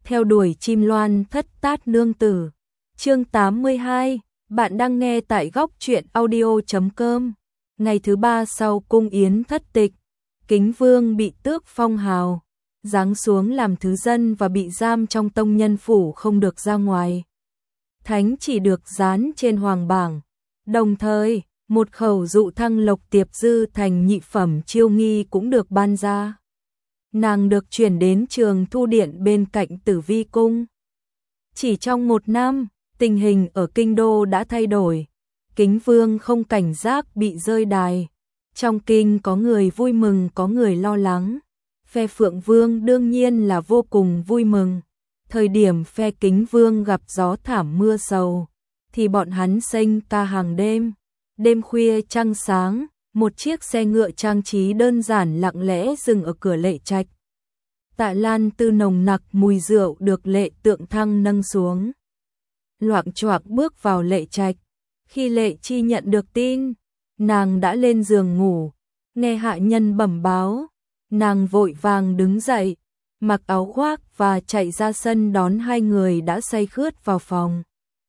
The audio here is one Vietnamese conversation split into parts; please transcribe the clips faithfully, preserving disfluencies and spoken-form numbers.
theo đuổi chim loan thất tát nương tử. Chương tám mươi hai, bạn đang nghe tại góc truyện audio chấm com. Ngày thứ ba sau cung yến thất tịch, Kính Vương bị tước phong hào, giáng xuống làm thứ dân và bị giam trong tông nhân phủ không được ra ngoài. Thánh chỉ được dán trên hoàng bảng. Đồng thời, một khẩu dụ thăng lộc tiệp dư thành nhị phẩm chiêu nghi cũng được ban ra. Nàng được chuyển đến trường thu điện bên cạnh Tử Vi cung. Chỉ trong một năm, tình hình ở kinh đô đã thay đổi. Kính Vương không cảnh giác bị rơi đài. Trong kinh có người vui mừng có người lo lắng. Phe Phượng Vương đương nhiên là vô cùng vui mừng. Thời điểm phe Kính Vương gặp gió thảm mưa sầu, thì bọn hắn xênh ca hàng đêm. Đêm khuya trăng sáng, một chiếc xe ngựa trang trí đơn giản lặng lẽ dừng ở cửa lệ trạch. Tạ Lan Tư nồng nặc mùi rượu được Lệ Tượng Thăng nâng xuống. Loạng choạng bước vào lệ trạch. Khi Lệ Chi nhận được tin, nàng đã lên giường ngủ. Nghe hạ nhân bẩm báo, nàng vội vàng đứng dậy, mặc áo khoác và chạy ra sân đón hai người đã say khướt vào phòng.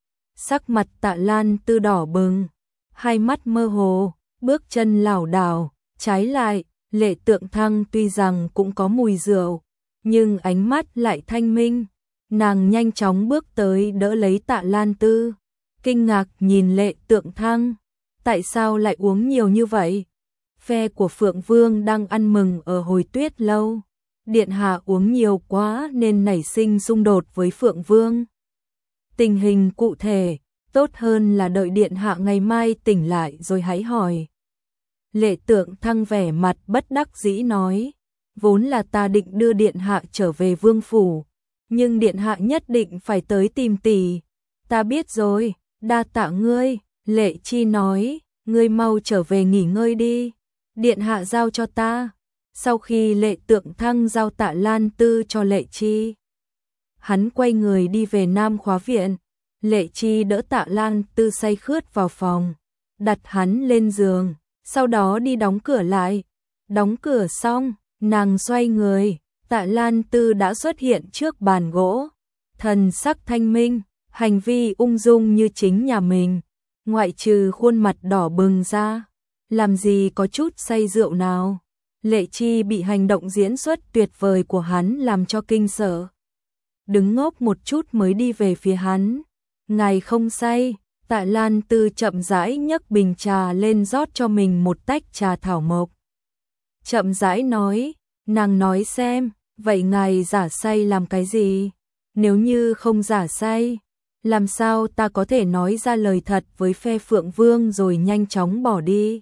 Sắc mặt Tạ Lan Tư đỏ bừng, hai mắt mơ hồ, bước chân lảo đảo. Trái lại, Lệ Tượng Thăng tuy rằng cũng có mùi rượu, nhưng ánh mắt lại thanh minh. Nàng nhanh chóng bước tới đỡ lấy Tạ Lan Tư, kinh ngạc nhìn Lệ Tượng Thăng. Tại sao lại uống nhiều như vậy? Phe của Phượng Vương đang ăn mừng ở Hồi Tuyết lâu. Điện hạ uống nhiều quá nên nảy sinh xung đột với Phượng Vương. Tình hình cụ thể, tốt hơn là đợi điện hạ ngày mai tỉnh lại rồi hãy hỏi. Lệ Tượng Thăng vẻ mặt bất đắc dĩ nói, vốn là ta định đưa điện hạ trở về vương phủ, nhưng điện hạ nhất định phải tới tìm tỷ. Ta biết rồi, đa tạ ngươi. Lệ Chi nói, ngươi mau trở về nghỉ ngơi đi, điện hạ giao cho ta. Sau khi Lệ Tượng Thăng giao Tạ Lan Tư cho Lệ Chi, hắn quay người đi về Nam Khóa viện. Lệ Chi đỡ Tạ Lan Tư say khướt vào phòng, đặt hắn lên giường, sau đó đi đóng cửa lại. Đóng cửa xong, nàng xoay người, Tạ Lan Tư đã xuất hiện trước bàn gỗ, thần sắc thanh minh, hành vi ung dung như chính nhà mình, ngoại trừ khuôn mặt đỏ bừng ra, làm gì có chút say rượu nào. Lệ Chi bị hành động diễn xuất tuyệt vời của hắn làm cho kinh sợ, đứng ngốc một chút mới đi về phía hắn. Ngài không say. Tạ Lan Tư chậm rãi nhấc bình trà lên rót cho mình một tách trà thảo mộc. Chậm rãi nói, nàng nói xem, vậy ngài giả say làm cái gì? Nếu như không giả say, làm sao ta có thể nói ra lời thật với phe Phượng Vương rồi nhanh chóng bỏ đi?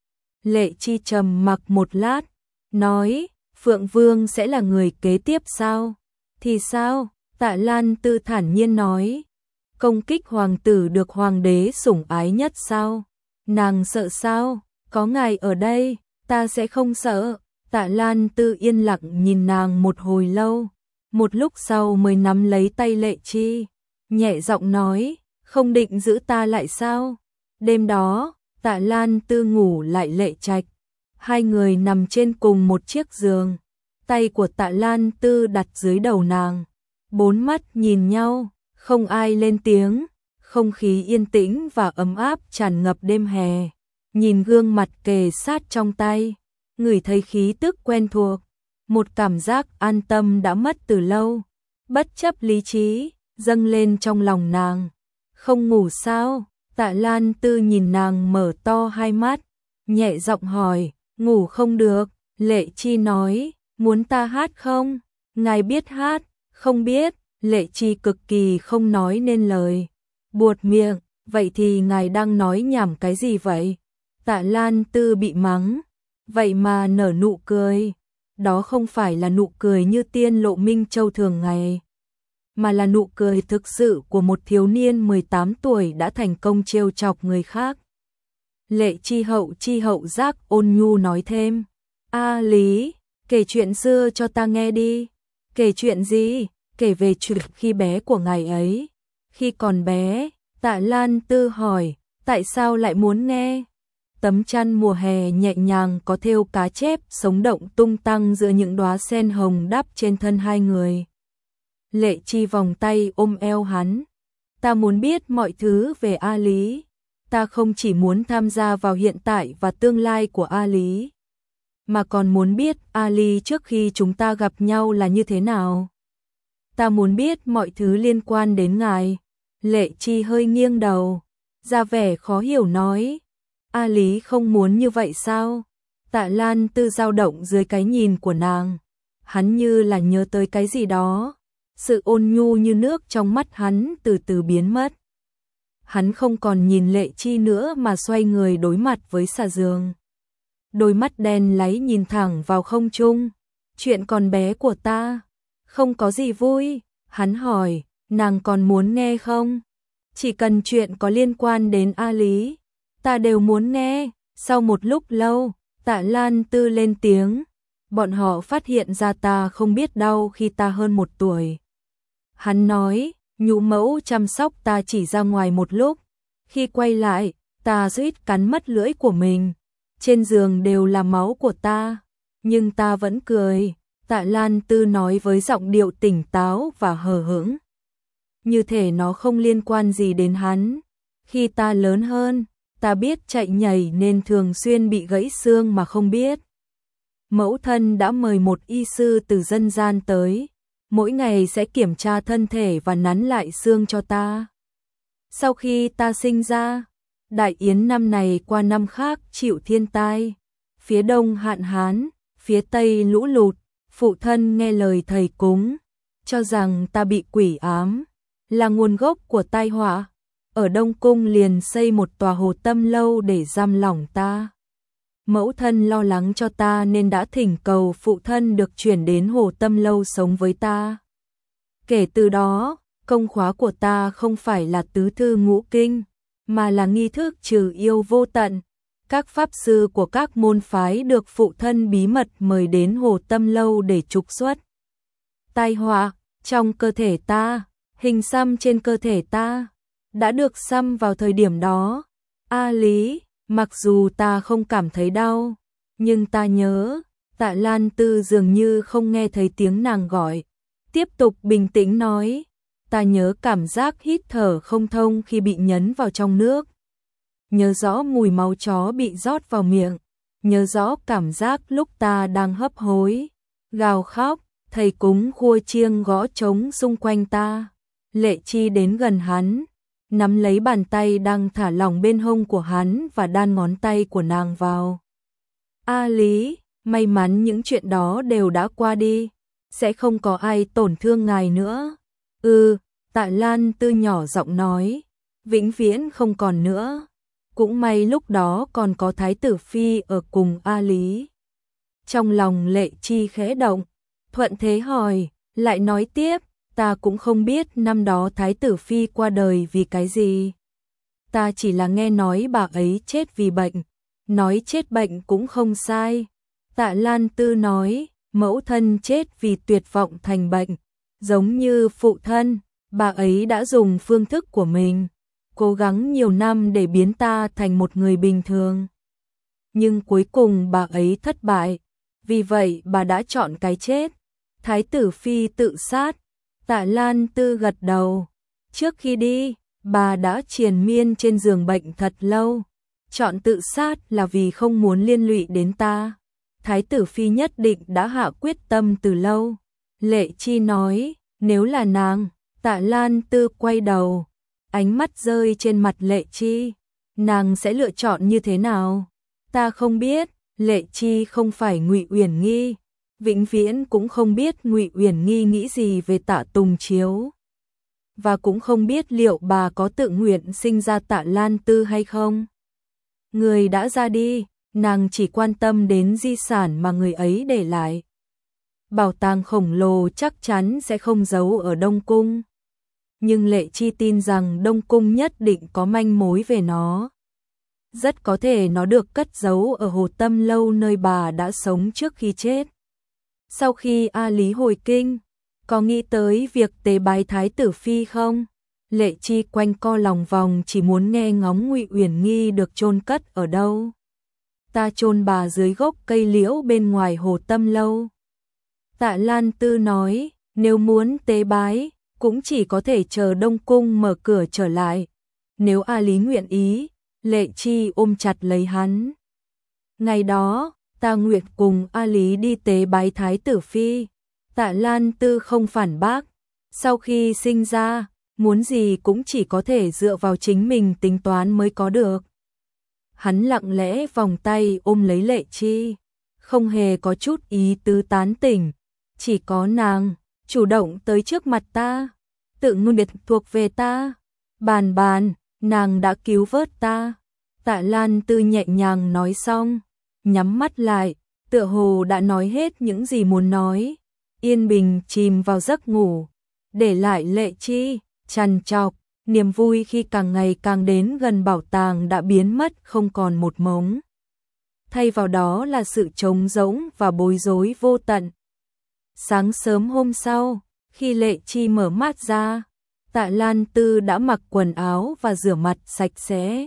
Lệ Chi trầm mặc một lát, nói, Phượng Vương sẽ là người kế tiếp sao? Thì sao? Tạ Lan Tư thản nhiên nói, công kích hoàng tử được hoàng đế sủng ái nhất sao? Nàng sợ sao? Có ngài ở đây, ta sẽ không sợ. Tạ Lan Tư yên lặng nhìn nàng một hồi lâu, một lúc sau mới nắm lấy tay Lệ Chi, nhẹ giọng nói, không định giữ ta lại sao? Đêm đó, Tạ Lan Tư ngủ lại lệ trạch, hai người nằm trên cùng một chiếc giường, tay của Tạ Lan Tư đặt dưới đầu nàng, bốn mắt nhìn nhau, không ai lên tiếng, không khí yên tĩnh và ấm áp tràn ngập đêm hè. Nhìn gương mặt kề sát trong tay, ngửi thấy khí tức quen thuộc, một cảm giác an tâm đã mất từ lâu, bất chấp lý trí, dâng lên trong lòng nàng. Không ngủ sao? Tạ Lan Tư nhìn nàng mở to hai mắt, nhẹ giọng hỏi, ngủ không được. Lệ Chi nói, muốn ta hát không? Ngài biết hát? Không biết. Lệ Chi cực kỳ không nói nên lời, buột miệng, vậy thì ngài đang nói nhảm cái gì vậy? Tạ Lan Tư bị mắng, vậy mà nở nụ cười. Đó không phải là nụ cười như Tiên Lộ Minh Châu thường ngày, mà là nụ cười thực sự của một thiếu niên mười tám tuổi đã thành công trêu chọc người khác. Lệ Chi hậu chi hậu giác ôn nhu nói thêm, A Lý, kể chuyện xưa cho ta nghe đi. Kể chuyện gì? Kể về chuyện khi bé của ngài ấy. Khi còn bé, Tạ Lan Tư hỏi, tại sao lại muốn nghe? Tấm chăn mùa hè nhẹ nhàng có thêu cá chép sống động tung tăng giữa những đóa sen hồng đắp trên thân hai người. Lệ Chi vòng tay ôm eo hắn. Ta muốn biết mọi thứ về A Lý. Ta không chỉ muốn tham gia vào hiện tại và tương lai của A Lý, mà còn muốn biết A Lý trước khi chúng ta gặp nhau là như thế nào. Ta muốn biết mọi thứ liên quan đến ngài. Lệ Chi hơi nghiêng đầu, ra vẻ khó hiểu nói. A Lý không muốn như vậy sao? Tạ Lan Tư dao động dưới cái nhìn của nàng. Hắn như là nhớ tới cái gì đó. Sự ôn nhu như nước trong mắt hắn từ từ biến mất. Hắn không còn nhìn Lệ Chi nữa mà xoay người đối mặt với xà giường. Đôi mắt đen láy nhìn thẳng vào không trung. Chuyện còn bé của ta, không có gì vui. Hắn hỏi, nàng còn muốn nghe không? Chỉ cần chuyện có liên quan đến A Lý, ta đều muốn nghe. Sau một lúc lâu, Tạ Lan Tư lên tiếng. Bọn họ phát hiện ra ta không biết đau khi ta hơn một tuổi. Hắn nói, nhũ mẫu chăm sóc ta chỉ ra ngoài một lúc. Khi quay lại, ta suýt cắn mất lưỡi của mình. Trên giường đều là máu của ta. Nhưng ta vẫn cười. Tạ Lan Tư nói với giọng điệu tỉnh táo và hờ hững. Như thể nó không liên quan gì đến hắn. Khi ta lớn hơn, ta biết chạy nhảy nên thường xuyên bị gãy xương mà không biết. Mẫu thân đã mời một y sư từ dân gian tới. Mỗi ngày sẽ kiểm tra thân thể và nắn lại xương cho ta. Sau khi ta sinh ra, Đại Yến năm này qua năm khác chịu thiên tai. Phía đông hạn hán, phía tây lũ lụt. Phụ thân nghe lời thầy cúng, cho rằng ta bị quỷ ám, là nguồn gốc của tai họa. Ở Đông Cung liền xây một tòa hồ tâm lâu để giam lỏng ta. Mẫu thân lo lắng cho ta nên đã thỉnh cầu phụ thân được chuyển đến hồ tâm lâu sống với ta. Kể từ đó, công khóa của ta không phải là tứ thư ngũ kinh, mà là nghi thức trừ yêu vô tận. Các pháp sư của các môn phái được phụ thân bí mật mời đến hồ tâm lâu để trục xuất tai họa trong cơ thể ta. Hình xăm trên cơ thể ta đã được xăm vào thời điểm đó. A Lý, mặc dù ta không cảm thấy đau, nhưng ta nhớ. Tạ Lan Tư dường như không nghe thấy tiếng nàng gọi, tiếp tục bình tĩnh nói, ta nhớ cảm giác hít thở không thông khi bị nhấn vào trong nước. Nhớ rõ mùi máu chó bị rót vào miệng, nhớ rõ cảm giác lúc ta đang hấp hối, gào khóc, thầy cúng khua chiêng gõ trống xung quanh ta. Lệ Chi đến gần hắn, nắm lấy bàn tay đang thả lỏng bên hông của hắn và đan ngón tay của nàng vào. A Lý, may mắn những chuyện đó đều đã qua đi, sẽ không có ai tổn thương ngài nữa. Ừ, Tạ Lan Tư nhỏ giọng nói, vĩnh viễn không còn nữa. Cũng may lúc đó còn có Thái tử Phi ở cùng A Lý. Trong lòng Lệ Chi khẽ động, thuận thế hỏi, lại nói tiếp, ta cũng không biết năm đó Thái tử Phi qua đời vì cái gì. Ta chỉ là nghe nói bà ấy chết vì bệnh, nói chết bệnh cũng không sai. Tạ Lan Tư nói, mẫu thân chết vì tuyệt vọng thành bệnh, giống như phụ thân, bà ấy đã dùng phương thức của mình, cố gắng nhiều năm để biến ta thành một người bình thường. Nhưng cuối cùng bà ấy thất bại, vì vậy bà đã chọn cái chết. Thái tử Phi tự sát. Tạ Lan Tư gật đầu. Trước khi đi, bà đã triền miên trên giường bệnh thật lâu. Chọn tự sát là vì không muốn liên lụy đến ta. Thái tử Phi nhất định đã hạ quyết tâm từ lâu. Lệ Chi nói, nếu là nàng. Tạ Lan Tư quay đầu, ánh mắt rơi trên mặt Lệ Chi. Nàng sẽ lựa chọn như thế nào? Ta không biết. Lệ Chi không phải Ngụy Uyển Nghi, vĩnh viễn cũng không biết Ngụy Uyển Nghi nghĩ gì về Tạ Tùng Chiếu, và cũng không biết liệu bà có tự nguyện sinh ra Tạ Lan Tư hay không. Người đã ra đi, nàng chỉ quan tâm đến di sản mà người ấy để lại. Bảo tàng khổng lồ chắc chắn sẽ không giấu ở Đông Cung, nhưng Lệ Chi tin rằng Đông Cung nhất định có manh mối về nó. Rất có thể nó được cất giấu ở hồ tâm lâu nơi bà đã sống trước khi chết. Sau khi A Lý hồi kinh, có nghĩ tới việc tế bái Thái tử Phi không? Lệ Chi quanh co lòng vòng chỉ muốn nghe ngóng Ngụy Uyển Nghi được chôn cất ở đâu. Ta chôn bà dưới gốc cây liễu bên ngoài hồ tâm lâu. Tạ Lan Tư nói, Nếu muốn tế bái, cũng chỉ có thể chờ Đông Cung mở cửa trở lại. Nếu A Lý nguyện ý, Lệ Chi ôm chặt lấy hắn. Ngày đó, ta nguyện cùng A Lý đi tế bái Thái tử Phi. Tạ Lan Tư không phản bác. Sau khi sinh ra, muốn gì cũng chỉ có thể dựa vào chính mình tính toán mới có được. Hắn lặng lẽ vòng tay ôm lấy Lệ Chi, không hề có chút ý tứ tán tỉnh. Chỉ có nàng chủ động tới trước mặt ta, tự nguyện thuộc về ta. Bàn bàn, nàng đã cứu vớt ta. Tạ Lan Tư nhẹ nhàng nói xong, nhắm mắt lại, tựa hồ đã nói hết những gì muốn nói. Yên bình chìm vào giấc ngủ, để lại Lệ Chi trằn trọc. Niềm vui khi càng ngày càng đến gần bảo tàng đã biến mất không còn một mống. Thay vào đó là sự trống rỗng và bối rối vô tận. Sáng sớm hôm sau, khi Lệ Chi mở mắt ra, Tạ Lan Tư đã mặc quần áo và rửa mặt sạch sẽ.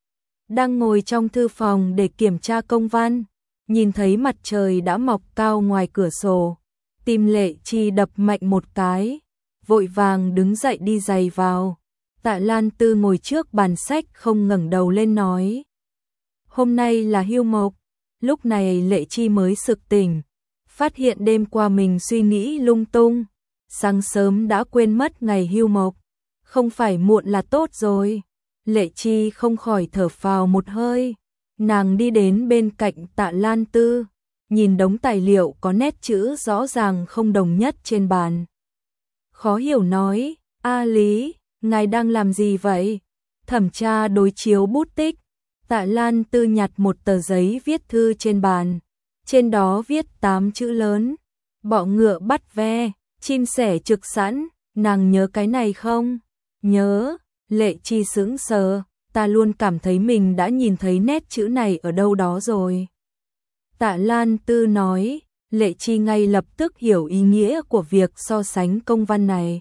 Đang ngồi trong thư phòng để kiểm tra công văn, nhìn thấy mặt trời đã mọc cao ngoài cửa sổ. Tim Lệ Chi đập mạnh một cái, vội vàng đứng dậy đi giày vào. Tạ Lan Tư ngồi trước bàn sách không ngẩng đầu lên nói. Hôm nay là hưu mộc. Lúc này Lệ Chi mới sực tỉnh, phát hiện đêm qua mình suy nghĩ lung tung. Sáng sớm đã quên mất ngày hưu mộc. Không phải muộn là tốt rồi. Lệ Chi không khỏi thở phào một hơi. Nàng đi đến bên cạnh Tạ Lan Tư, nhìn đống tài liệu có nét chữ rõ ràng không đồng nhất trên bàn. Khó hiểu nói, A Lý, ngài đang làm gì vậy? Thẩm tra đối chiếu bút tích. Tạ Lan Tư nhặt một tờ giấy viết thư trên bàn. Trên đó viết tám chữ lớn. Bọ ngựa bắt ve, chim sẻ trực sẵn. Nàng nhớ cái này không? Nhớ. Lệ Chi sững sờ. Ta luôn cảm thấy mình đã nhìn thấy nét chữ này ở đâu đó rồi. Tạ Lan Tư nói. Lệ Chi ngay lập tức hiểu ý nghĩa của việc so sánh công văn này.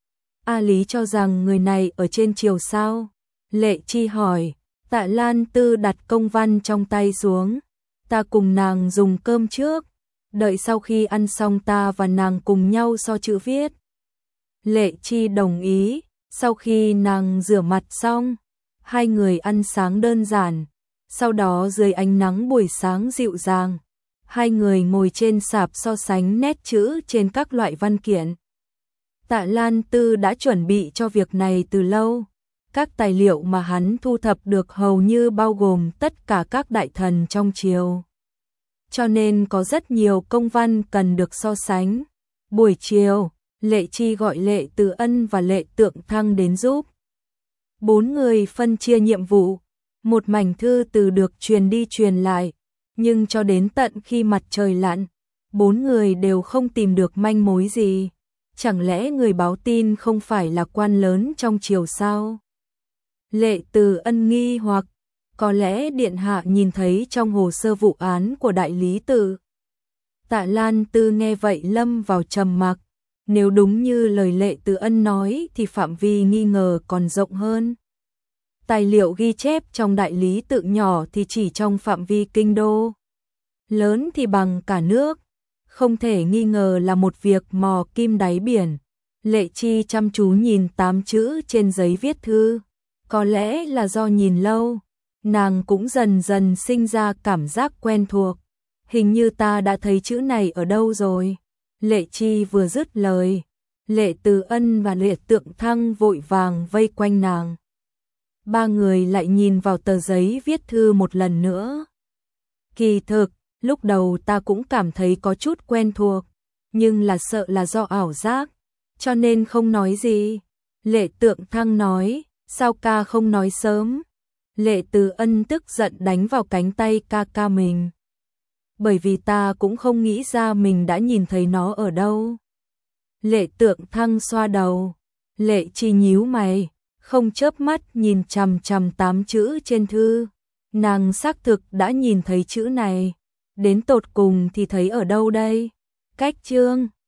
A Lý cho rằng người này ở trên triều sao? Lệ Chi hỏi. Tạ Lan Tư đặt công văn trong tay xuống. Ta cùng nàng dùng cơm trước, đợi sau khi ăn xong ta và nàng cùng nhau so chữ viết. Lệ Chi đồng ý. Sau khi nàng rửa mặt xong, hai người ăn sáng đơn giản. Sau đó dưới ánh nắng buổi sáng dịu dàng, hai người ngồi trên sạp so sánh nét chữ trên các loại văn kiện. Tạ Lan Tư đã chuẩn bị cho việc này từ lâu. Các tài liệu mà hắn thu thập được hầu như bao gồm tất cả các đại thần trong triều. Cho nên có rất nhiều công văn cần được so sánh. Buổi chiều, Lệ Chi gọi Lệ Từ Ân và Lệ Tượng Thăng đến giúp. Bốn người phân chia nhiệm vụ. Một mảnh thư từ được truyền đi truyền lại. Nhưng cho đến tận khi mặt trời lặn, bốn người đều không tìm được manh mối gì. Chẳng lẽ người báo tin không phải là quan lớn trong triều sao? Lệ Từ Ân nghi hoặc, có lẽ điện hạ nhìn thấy trong hồ sơ vụ án của đại lý tự. Tạ Lan Tư nghe vậy lâm vào trầm mặc. Nếu đúng như lời Lệ Từ Ân nói thì phạm vi nghi ngờ còn rộng hơn. Tài liệu ghi chép trong đại lý tự nhỏ thì chỉ trong phạm vi kinh đô. Lớn thì bằng cả nước. Không thể nghi ngờ là một việc mò kim đáy biển. Lệ Chi chăm chú nhìn tám chữ trên giấy viết thư. Có lẽ là do nhìn lâu, nàng cũng dần dần sinh ra cảm giác quen thuộc. Hình như ta đã thấy chữ này ở đâu rồi. Lệ Chi vừa dứt lời, Lệ Từ Ân và Lệ Tượng Thăng vội vàng vây quanh nàng. Ba người lại nhìn vào tờ giấy viết thư một lần nữa. Kỳ thực, lúc đầu ta cũng cảm thấy có chút quen thuộc, nhưng là sợ là do ảo giác, cho nên không nói gì. Lệ Tượng Thăng nói, sao ca không nói sớm? Lệ Từ Ân tức giận đánh vào cánh tay ca ca mình. Bởi vì ta cũng không nghĩ ra mình đã nhìn thấy nó ở đâu. Lệ Tượng Thăng xoa đầu. Lệ Chi nhíu mày, không chớp mắt nhìn chằm chằm tám chữ trên thư. Nàng xác thực đã nhìn thấy chữ này. Đến tột cùng thì thấy ở đâu đây? Cách chương